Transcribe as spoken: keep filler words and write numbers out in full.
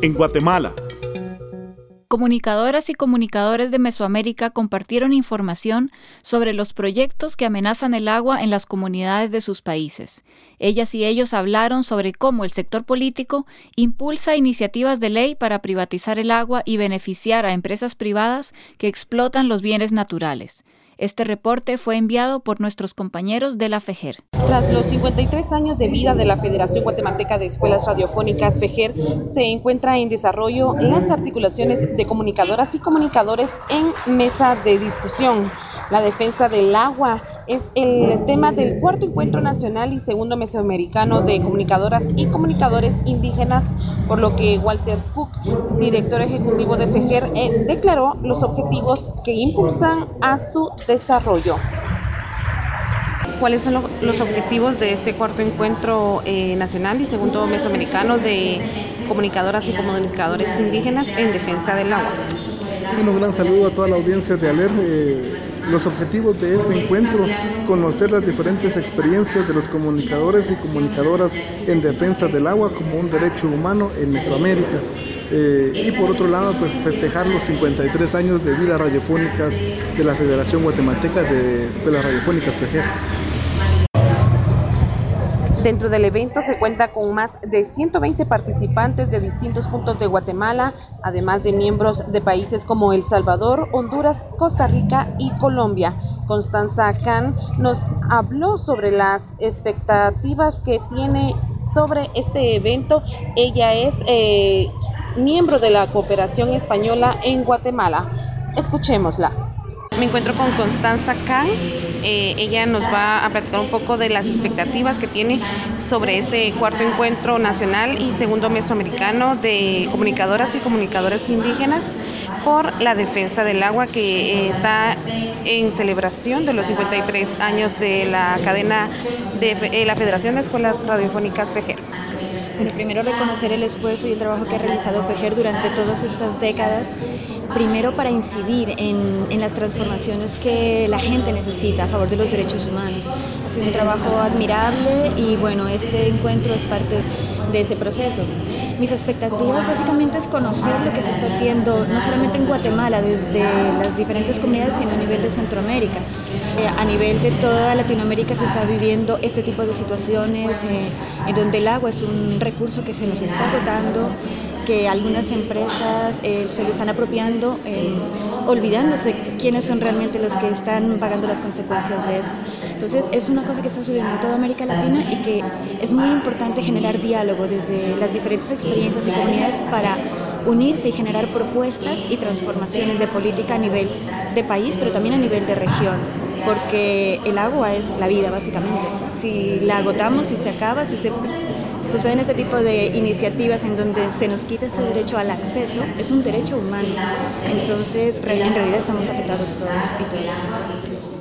en Guatemala. Comunicadoras y comunicadores de Mesoamérica compartieron información sobre los proyectos que amenazan el agua en las comunidades de sus países. Ellas y ellos hablaron sobre cómo el sector político impulsa iniciativas de ley para privatizar el agua y beneficiar a empresas privadas que explotan los bienes naturales. Este reporte fue enviado por nuestros compañeros de la FEGER. Tras los cincuenta y tres años de vida de la Federación Guatemalteca de Escuelas Radiofónicas, FEGER, se encuentra en desarrollo las articulaciones de comunicadoras y comunicadores en mesa de discusión. La defensa del agua es el tema del cuarto encuentro nacional y segundo mesoamericano de comunicadoras y comunicadores indígenas, por lo que Walter Cook, director ejecutivo de FEGER, eh, declaró los objetivos que impulsan a su desarrollo. ¿Cuáles son lo, los objetivos de este cuarto encuentro eh, nacional y segundo mesoamericano de comunicadoras y comunicadores indígenas en defensa del agua? Bueno, un gran saludo a toda la audiencia de ALER. Eh, los objetivos de este encuentro: conocer las diferentes experiencias de los comunicadores y comunicadoras en defensa del agua como un derecho humano en Mesoamérica. Eh, y por otro lado, pues festejar los cincuenta y tres años de vida radiofónicas de la Federación Guatemalteca de Escuelas Radiofónicas, FEGER. Dentro del evento se cuenta con más de ciento veinte participantes de distintos puntos de Guatemala, además de miembros de países como El Salvador, Honduras, Costa Rica y Colombia. Constanza Khan nos habló sobre las expectativas que tiene sobre este evento. Ella es eh, miembro de la Cooperación Española en Guatemala. Escuchémosla. Me encuentro con Constanza Khan. Eh, ella nos va a platicar un poco de las expectativas que tiene sobre este cuarto encuentro nacional y segundo mesoamericano de comunicadoras y comunicadores indígenas por la defensa del agua, que eh, está en celebración de los cincuenta y tres años de la cadena de eh, la Federación de Escuelas Radiofónicas FEGER. Bueno, primero reconocer el esfuerzo y el trabajo que ha realizado FEGER durante todas estas décadas, primero para incidir en, en las transformaciones que la gente necesita a favor de los derechos humanos. Ha sido un trabajo admirable y bueno, este encuentro es parte de ese proceso. Mis expectativas básicamente es conocer lo que se está haciendo no solamente en Guatemala, desde las diferentes comunidades, sino a nivel de Centroamérica. Eh, a nivel de toda Latinoamérica se está viviendo este tipo de situaciones eh, en donde el agua es un recurso que se nos está agotando, que algunas empresas eh, se lo están apropiando, eh, olvidándose quiénes son realmente los que están pagando las consecuencias de eso. Entonces es una cosa que está sucediendo en toda América Latina y que es muy importante generar diálogo desde las diferentes experiencias y comunidades para unirse y generar propuestas y transformaciones de política a nivel de país, pero también a nivel de región, porque el agua es la vida básicamente. Si la agotamos, si se acaba, si se suceden este tipo de iniciativas en donde se nos quita ese derecho al acceso, es un derecho humano. Entonces, en realidad estamos afectados todos y todas.